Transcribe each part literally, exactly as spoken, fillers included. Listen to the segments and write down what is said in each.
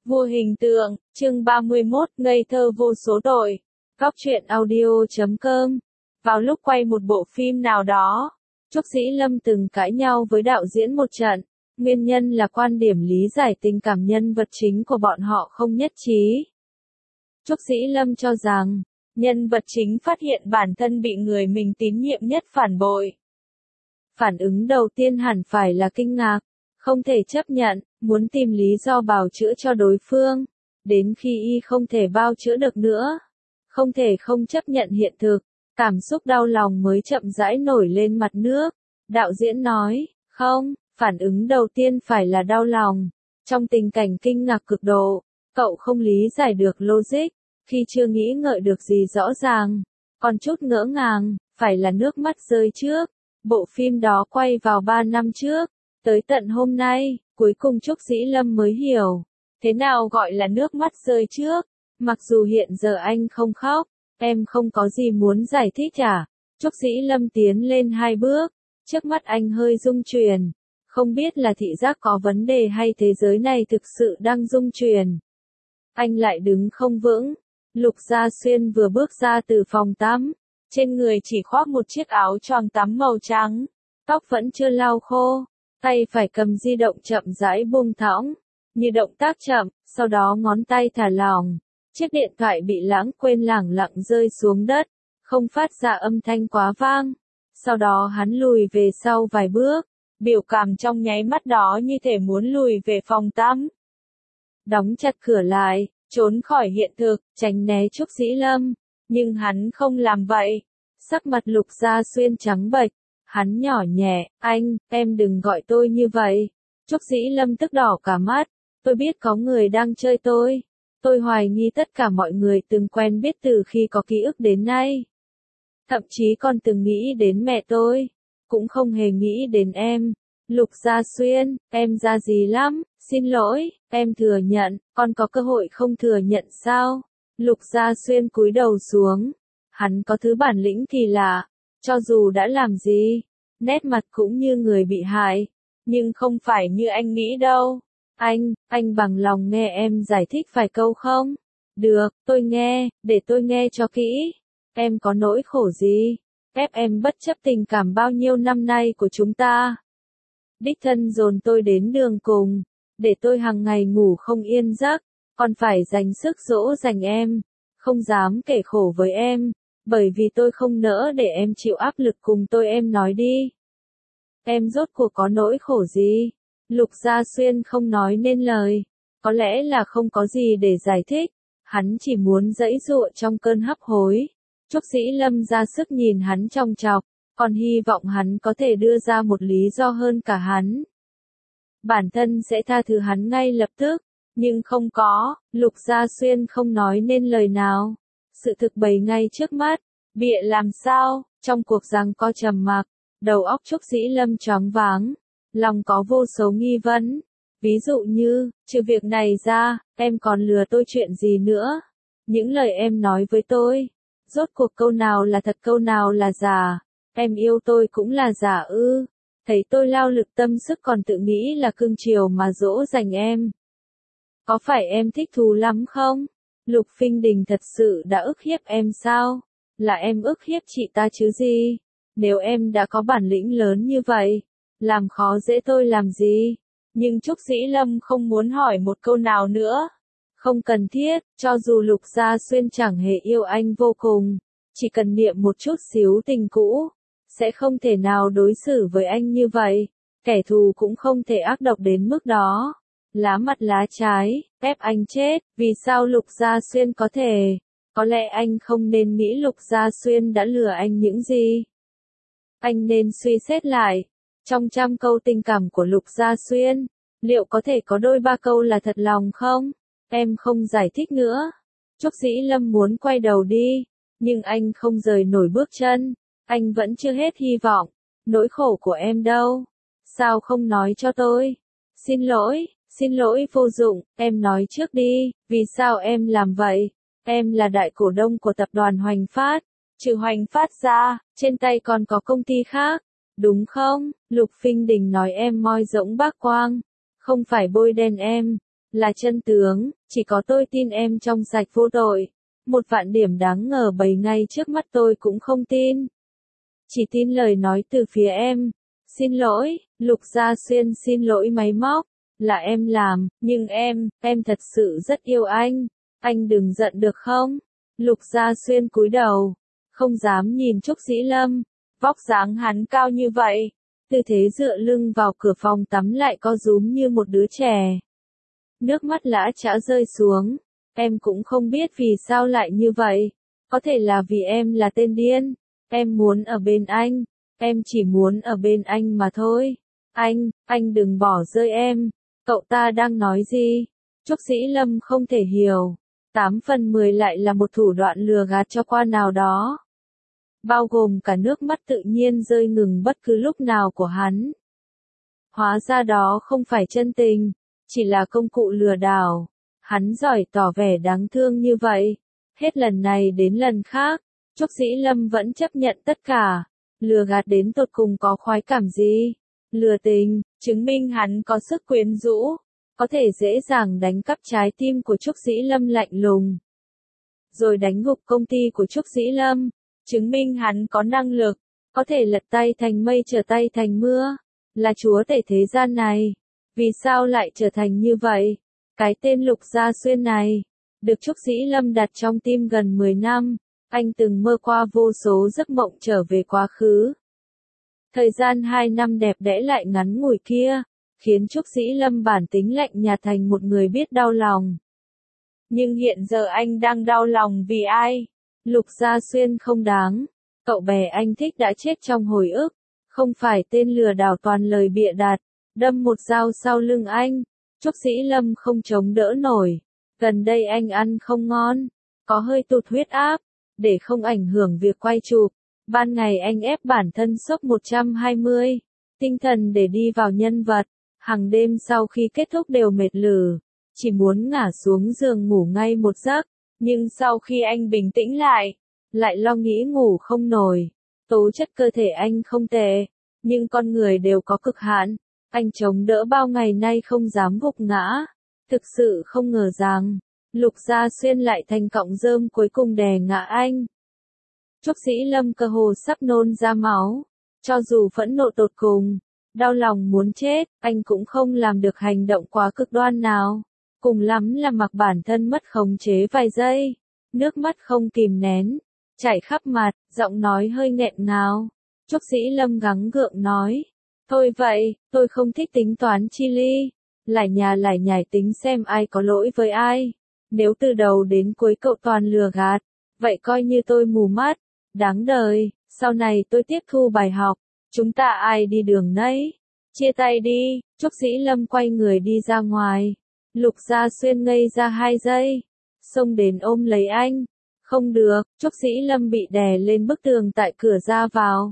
Vua hình tượng, chương ba mươi mốt, ngây thơ vô số tội. Góc truyện audio chấm com. Vào lúc quay một bộ phim nào đó, Trúc Dĩ Lâm từng cãi nhau với đạo diễn một trận. Nguyên nhân là quan điểm lý giải tình cảm nhân vật chính của bọn họ không nhất trí. Trúc Dĩ Lâm cho rằng, nhân vật chính phát hiện bản thân bị người mình tín nhiệm nhất phản bội. Phản ứng đầu tiên hẳn phải là kinh ngạc, không thể chấp nhận, muốn tìm lý do bào chữa cho đối phương, đến khi y không thể bào chữa được nữa, không thể không chấp nhận hiện thực, cảm xúc đau lòng mới chậm rãi nổi lên mặt nước. Đạo diễn nói, không, phản ứng đầu tiên phải là đau lòng. Trong tình cảnh kinh ngạc cực độ, cậu không lý giải được logic, khi chưa nghĩ ngợi được gì rõ ràng, còn chút ngỡ ngàng, phải là nước mắt rơi trước. Bộ phim đó quay vào ba năm trước, tới tận hôm nay, cuối cùng Trúc Dĩ Lâm mới hiểu, thế nào gọi là nước mắt rơi trước. Mặc dù hiện giờ anh không khóc, em không có gì muốn giải thích à? Trúc Dĩ Lâm tiến lên hai bước, trước mắt anh hơi rung chuyển, không biết là thị giác có vấn đề hay thế giới này thực sự đang rung chuyển. Anh lại đứng không vững. Lục Gia Xuyên vừa bước ra từ phòng tắm, trên người chỉ khoác một chiếc áo choàng tắm màu trắng, tóc vẫn chưa lau khô, tay phải cầm di động chậm rãi buông thõng, như động tác chậm, sau đó ngón tay thả lỏng, chiếc điện thoại bị lãng quên lẳng lặng rơi xuống đất, không phát ra âm thanh quá vang. Sau đó hắn lùi về sau vài bước, biểu cảm trong nháy mắt đó như thể muốn lùi về phòng tắm. Đóng chặt cửa lại, trốn khỏi hiện thực, tránh né Trúc Dĩ Lâm, nhưng hắn không làm vậy. Sắc mặt Lục Gia Xuyên trắng bệch, hắn nhỏ nhẹ, anh, em đừng gọi tôi như vậy. Trúc Dĩ Lâm tức đỏ cả mắt, tôi biết có người đang chơi tôi. Tôi hoài nghi tất cả mọi người từng quen biết từ khi có ký ức đến nay. Thậm chí còn từng nghĩ đến mẹ tôi, cũng không hề nghĩ đến em. Lục Gia Xuyên, em ra gì lắm, xin lỗi, em thừa nhận, còn có cơ hội không thừa nhận sao? Lục Gia Xuyên cúi đầu xuống, hắn có thứ bản lĩnh kỳ lạ, cho dù đã làm gì, nét mặt cũng như người bị hại, nhưng không phải như anh nghĩ đâu. Anh, anh bằng lòng nghe em giải thích vài câu không? Được, tôi nghe, để tôi nghe cho kỹ. Em có nỗi khổ gì? Ép em bất chấp tình cảm bao nhiêu năm nay của chúng ta. Đích thân dồn tôi đến đường cùng, để tôi hàng ngày ngủ không yên giấc, còn phải dành sức dỗ dành em, không dám kể khổ với em, bởi vì tôi không nỡ để em chịu áp lực cùng tôi. Em nói đi. Em rốt cuộc có nỗi khổ gì? Lục Gia Xuyên không nói nên lời, có lẽ là không có gì để giải thích, hắn chỉ muốn giãy giụa trong cơn hấp hối. Trúc Dĩ Lâm ra sức nhìn hắn chòng chọc, còn hy vọng hắn có thể đưa ra một lý do hơn cả hắn. Bản thân sẽ tha thứ hắn ngay lập tức, nhưng không có, Lục Gia Xuyên không nói nên lời nào. Sự thực bày ngay trước mắt, bịa làm sao? Trong cuộc giằng co trầm mặc, đầu óc Trúc Dĩ Lâm choáng váng, lòng có vô số nghi vấn. Ví dụ như, trừ việc này ra, em còn lừa tôi chuyện gì nữa? Những lời em nói với tôi, rốt cuộc câu nào là thật câu nào là giả? Em yêu tôi cũng là giả ư? Thấy tôi lao lực tâm sức còn tự nghĩ là cưng chiều mà dỗ dành em. Có phải em thích thú lắm không? Lục Phinh Đình thật sự đã ức hiếp em sao? Là em ức hiếp chị ta chứ gì? Nếu em đã có bản lĩnh lớn như vậy, làm khó dễ tôi làm gì? Nhưng Trúc Dĩ Lâm không muốn hỏi một câu nào nữa. Không cần thiết, cho dù Lục Gia Xuyên chẳng hề yêu anh vô cùng, chỉ cần niệm một chút xíu tình cũ, sẽ không thể nào đối xử với anh như vậy. Kẻ thù cũng không thể ác độc đến mức đó. Lá mặt lá trái, ép anh chết, vì sao Lục Gia Xuyên có thể? Có lẽ anh không nên nghĩ Lục Gia Xuyên đã lừa anh những gì. Anh nên suy xét lại, trong trăm câu tình cảm của Lục Gia Xuyên, liệu có thể có đôi ba câu là thật lòng không? Em không giải thích nữa. Trúc Dĩ Lâm muốn quay đầu đi, nhưng anh không rời nổi bước chân. Anh vẫn chưa hết hy vọng. Nỗi khổ của em đâu? Sao không nói cho tôi? Xin lỗi, xin lỗi vô dụng, em nói trước đi, vì sao em làm vậy? Em là đại cổ đông của tập đoàn Hoành Phát, trừ Hoành Phát ra, trên tay còn có công ty khác, đúng không? Lục Phinh Đình nói em moi rỗng bác quang, không phải bôi đen em, là chân tướng, chỉ có tôi tin em trong sạch vô tội. Một vạn điểm đáng ngờ bày ngay trước mắt tôi cũng không tin. Chỉ tin lời nói từ phía em. Xin lỗi, Lục Gia Xuyên xin lỗi máy móc. Là em làm, nhưng em, em thật sự rất yêu anh. Anh đừng giận được không? Lục Gia Xuyên cúi đầu, không dám nhìn Trúc Dĩ Lâm. Vóc dáng hắn cao như vậy, tư thế dựa lưng vào cửa phòng tắm lại co rúm như một đứa trẻ. Nước mắt lã chã rơi xuống. Em cũng không biết vì sao lại như vậy. Có thể là vì em là tên điên. Em muốn ở bên anh. Em chỉ muốn ở bên anh mà thôi. Anh, anh đừng bỏ rơi em. Cậu ta đang nói gì? Trúc Dĩ Lâm không thể hiểu. Tám phần mười lại là một thủ đoạn lừa gạt cho qua nào đó. Bao gồm cả nước mắt tự nhiên rơi ngừng bất cứ lúc nào của hắn. Hóa ra đó không phải chân tình, chỉ là công cụ lừa đảo. Hắn giỏi tỏ vẻ đáng thương như vậy. Hết lần này đến lần khác, Trúc Dĩ Lâm vẫn chấp nhận tất cả. Lừa gạt đến tột cùng có khoái cảm gì? Lừa tình, chứng minh hắn có sức quyến rũ, có thể dễ dàng đánh cắp trái tim của Trúc Dĩ Lâm lạnh lùng. Rồi đánh gục công ty của Trúc Dĩ Lâm, chứng minh hắn có năng lực, có thể lật tay thành mây trở tay thành mưa, là chúa tể thế gian này. Vì sao lại trở thành như vậy? Cái tên Lục Gia Xuyên này, được Trúc Dĩ Lâm đặt trong tim gần mười năm, anh từng mơ qua vô số giấc mộng trở về quá khứ. Thời gian hai năm đẹp đẽ lại ngắn ngủi kia, khiến Trúc Dĩ Lâm bản tính lạnh nhạt thành một người biết đau lòng. Nhưng hiện giờ anh đang đau lòng vì ai? Lục Gia Xuyên không đáng. Cậu bé anh thích đã chết trong hồi ức, không phải tên lừa đảo toàn lời bịa đặt, đâm một dao sau lưng anh. Trúc Dĩ Lâm không chống đỡ nổi. Gần đây anh ăn không ngon, có hơi tụt huyết áp, để không ảnh hưởng việc quay chụp. Ban ngày anh ép bản thân sốc một trăm hai mươi, tinh thần để đi vào nhân vật. Hàng đêm sau khi kết thúc đều mệt lử, chỉ muốn ngả xuống giường ngủ ngay một giấc. Nhưng sau khi anh bình tĩnh lại, lại lo nghĩ ngủ không nổi. Tố chất cơ thể anh không tệ, nhưng con người đều có cực hạn. Anh chống đỡ bao ngày nay không dám gục ngã. Thực sự không ngờ rằng, Lục Gia Xuyên lại thành cọng rơm cuối cùng đè ngã anh. Trúc Dĩ Lâm cơ hồ sắp nôn ra máu. Cho dù phẫn nộ tột cùng, đau lòng muốn chết, anh cũng không làm được hành động quá cực đoan nào. Cùng lắm là mặc bản thân mất khống chế vài giây. Nước mắt không kìm nén, chảy khắp mặt, giọng nói hơi nghẹn ngào. Trúc Dĩ Lâm gắng gượng nói. Thôi vậy, tôi không thích tính toán chi ly. Lải nhà lải nhải tính xem ai có lỗi với ai. Nếu từ đầu đến cuối cậu toàn lừa gạt, vậy coi như tôi mù mắt. Đáng đời, sau này tôi tiếp thu bài học. Chúng ta ai đi đường nấy. Chia tay đi. Trúc Dĩ Lâm quay người đi ra ngoài. Lục Gia Xuyên ngây ra hai giây. Xông đến ôm lấy anh. Không được, Trúc Dĩ Lâm bị đè lên bức tường tại cửa ra vào.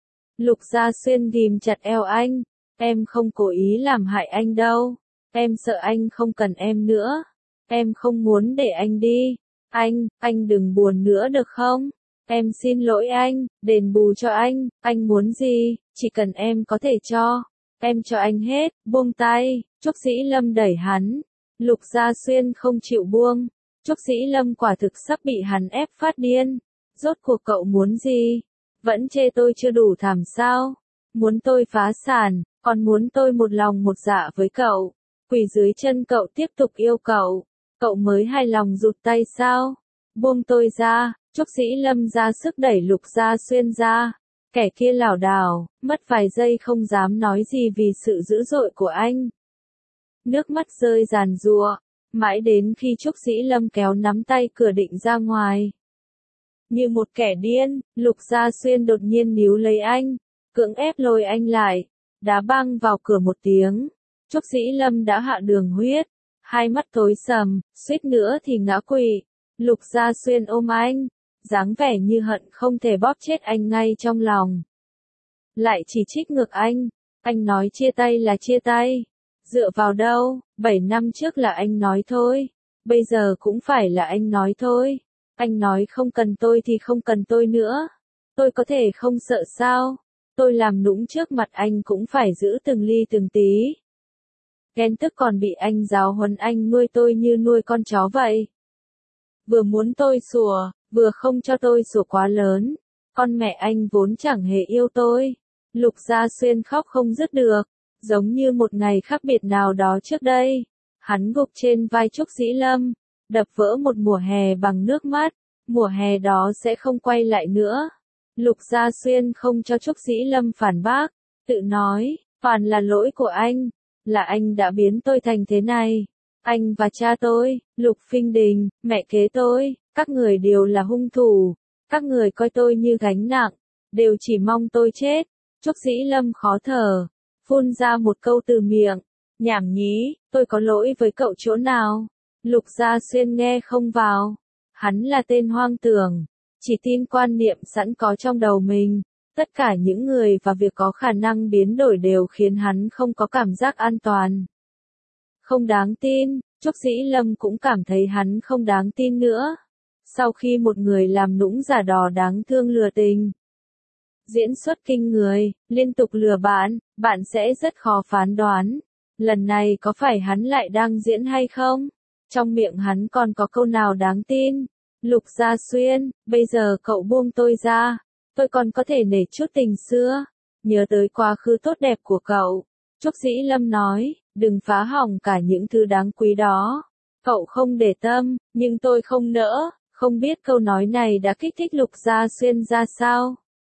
Lục Gia Xuyên ghim chặt eo anh. Em không cố ý làm hại anh đâu. Em sợ anh không cần em nữa. Em không muốn để anh đi. Anh, anh đừng buồn nữa được không? Em xin lỗi anh, đền bù cho anh, anh muốn gì, chỉ cần em có thể cho. Em cho anh hết, buông tay. Trúc Dĩ Lâm đẩy hắn. Lục Gia Xuyên không chịu buông. Trúc Dĩ Lâm quả thực sắp bị hắn ép phát điên. Rốt cuộc cậu muốn gì? Vẫn chê tôi chưa đủ thảm sao? Muốn tôi phá sản, còn muốn tôi một lòng một dạ với cậu. Quỳ dưới chân cậu tiếp tục yêu cậu. Cậu mới hài lòng rụt tay sao? Buông tôi ra. Trúc Dĩ Lâm ra sức đẩy Lục Gia Xuyên ra. Kẻ kia lảo đảo, mất vài giây không dám nói gì vì sự dữ dội của anh. Nước mắt rơi giàn giụa, mãi đến khi Trúc Dĩ Lâm kéo nắm tay cửa định ra ngoài. Như một kẻ điên, Lục Gia Xuyên đột nhiên níu lấy anh, cưỡng ép lôi anh lại, đá băng vào cửa một tiếng. Trúc Dĩ Lâm đã hạ đường huyết, hai mắt tối sầm, suýt nữa thì ngã quỵ. Lục Gia Xuyên ôm anh, dáng vẻ như hận không thể bóp chết anh ngay trong lòng. Lại chỉ trích ngược anh, anh nói chia tay là chia tay. Dựa vào đâu, bảy năm trước là anh nói thôi, bây giờ cũng phải là anh nói thôi. Anh nói không cần tôi thì không cần tôi nữa. Tôi có thể không sợ sao? Tôi làm nũng trước mặt anh cũng phải giữ từng ly từng tí. Ghen tức còn bị anh giáo huấn anh nuôi tôi như nuôi con chó vậy. Vừa muốn tôi sủa, vừa không cho tôi sủa quá lớn. Con mẹ anh vốn chẳng hề yêu tôi. Lục Gia Xuyên khóc không dứt được, giống như một ngày khác biệt nào đó trước đây. Hắn gục trên vai Trúc Dĩ Lâm, đập vỡ một mùa hè bằng nước mắt. Mùa hè đó sẽ không quay lại nữa. Lục Gia Xuyên không cho Trúc Dĩ Lâm phản bác, tự nói, toàn là lỗi của anh, là anh đã biến tôi thành thế này. Anh và cha tôi, Lục Phinh Đình, mẹ kế tôi, các người đều là hung thủ, các người coi tôi như gánh nặng, đều chỉ mong tôi chết. Trúc Dĩ Lâm khó thở, phun ra một câu từ miệng, nhảm nhí, tôi có lỗi với cậu chỗ nào? Lục Gia Xuyên nghe không vào, hắn là tên hoang tưởng, chỉ tin quan niệm sẵn có trong đầu mình. Tất cả những người và việc có khả năng biến đổi đều khiến hắn không có cảm giác an toàn. Không đáng tin, Trúc Dĩ Lâm cũng cảm thấy hắn không đáng tin nữa. Sau khi một người làm nũng giả đò đáng thương lừa tình, diễn xuất kinh người, liên tục lừa bạn, bạn sẽ rất khó phán đoán. Lần này có phải hắn lại đang diễn hay không? Trong miệng hắn còn có câu nào đáng tin? Lục Gia Xuyên, bây giờ cậu buông tôi ra. Tôi còn có thể nể chút tình xưa, nhớ tới quá khứ tốt đẹp của cậu. Trúc Dĩ Lâm nói, đừng phá hỏng cả những thứ đáng quý đó. Cậu không để tâm, nhưng tôi không nỡ. Không biết câu nói này đã kích thích Lục Gia Xuyên ra sao.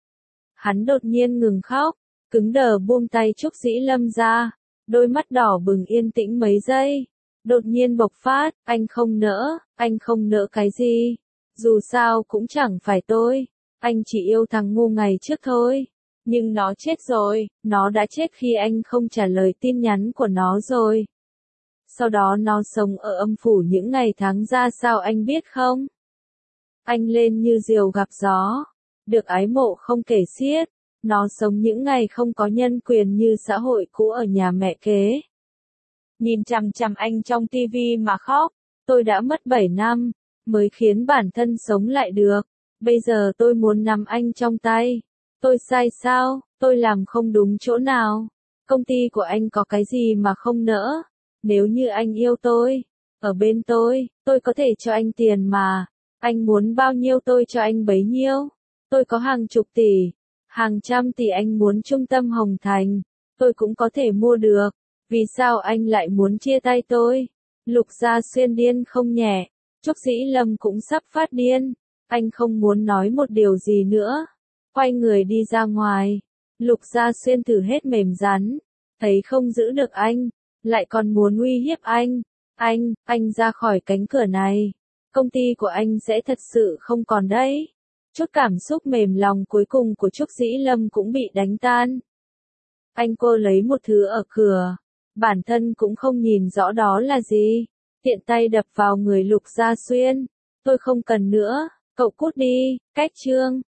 Hắn đột nhiên ngừng khóc, cứng đờ buông tay Trúc Dĩ Lâm ra, đôi mắt đỏ bừng yên tĩnh mấy giây. Đột nhiên bộc phát, anh không nỡ, anh không nỡ cái gì. Dù sao cũng chẳng phải tôi. Anh chỉ yêu thằng ngu ngày trước thôi. Nhưng nó chết rồi, nó đã chết khi anh không trả lời tin nhắn của nó rồi. Sau đó nó sống ở âm phủ những ngày tháng ra sao anh biết không? Anh lên như diều gặp gió, được ái mộ không kể xiết. Nó sống những ngày không có nhân quyền như xã hội cũ ở nhà mẹ kế. Nhìn chằm chằm anh trong tivi mà khóc, tôi đã mất bảy năm, mới khiến bản thân sống lại được. Bây giờ tôi muốn nắm anh trong tay. Tôi sai sao? Tôi làm không đúng chỗ nào? Công ty của anh có cái gì mà không nỡ? Nếu như anh yêu tôi, ở bên tôi, tôi có thể cho anh tiền mà. Anh muốn bao nhiêu tôi cho anh bấy nhiêu. Tôi có hàng chục tỷ, hàng trăm tỷ anh muốn trung tâm Hồng Thành, tôi cũng có thể mua được. Vì sao anh lại muốn chia tay tôi? Lục Gia Xuyên điên không nhẹ. Trúc Dĩ Lâm cũng sắp phát điên. Anh không muốn nói một điều gì nữa. Quay người đi ra ngoài. Lục Gia Xuyên thử hết mềm rắn. Thấy không giữ được anh. Lại còn muốn uy hiếp anh. Anh, anh ra khỏi cánh cửa này. Công ty của anh sẽ thật sự không còn đấy. Chút cảm xúc mềm lòng cuối cùng của Trúc Dĩ Lâm cũng bị đánh tan. Anh cô lấy một thứ ở cửa. Bản thân cũng không nhìn rõ đó là gì. Tiện tay đập vào người Lục Gia Xuyên. Tôi không cần nữa. Cậu cút đi, cách chương.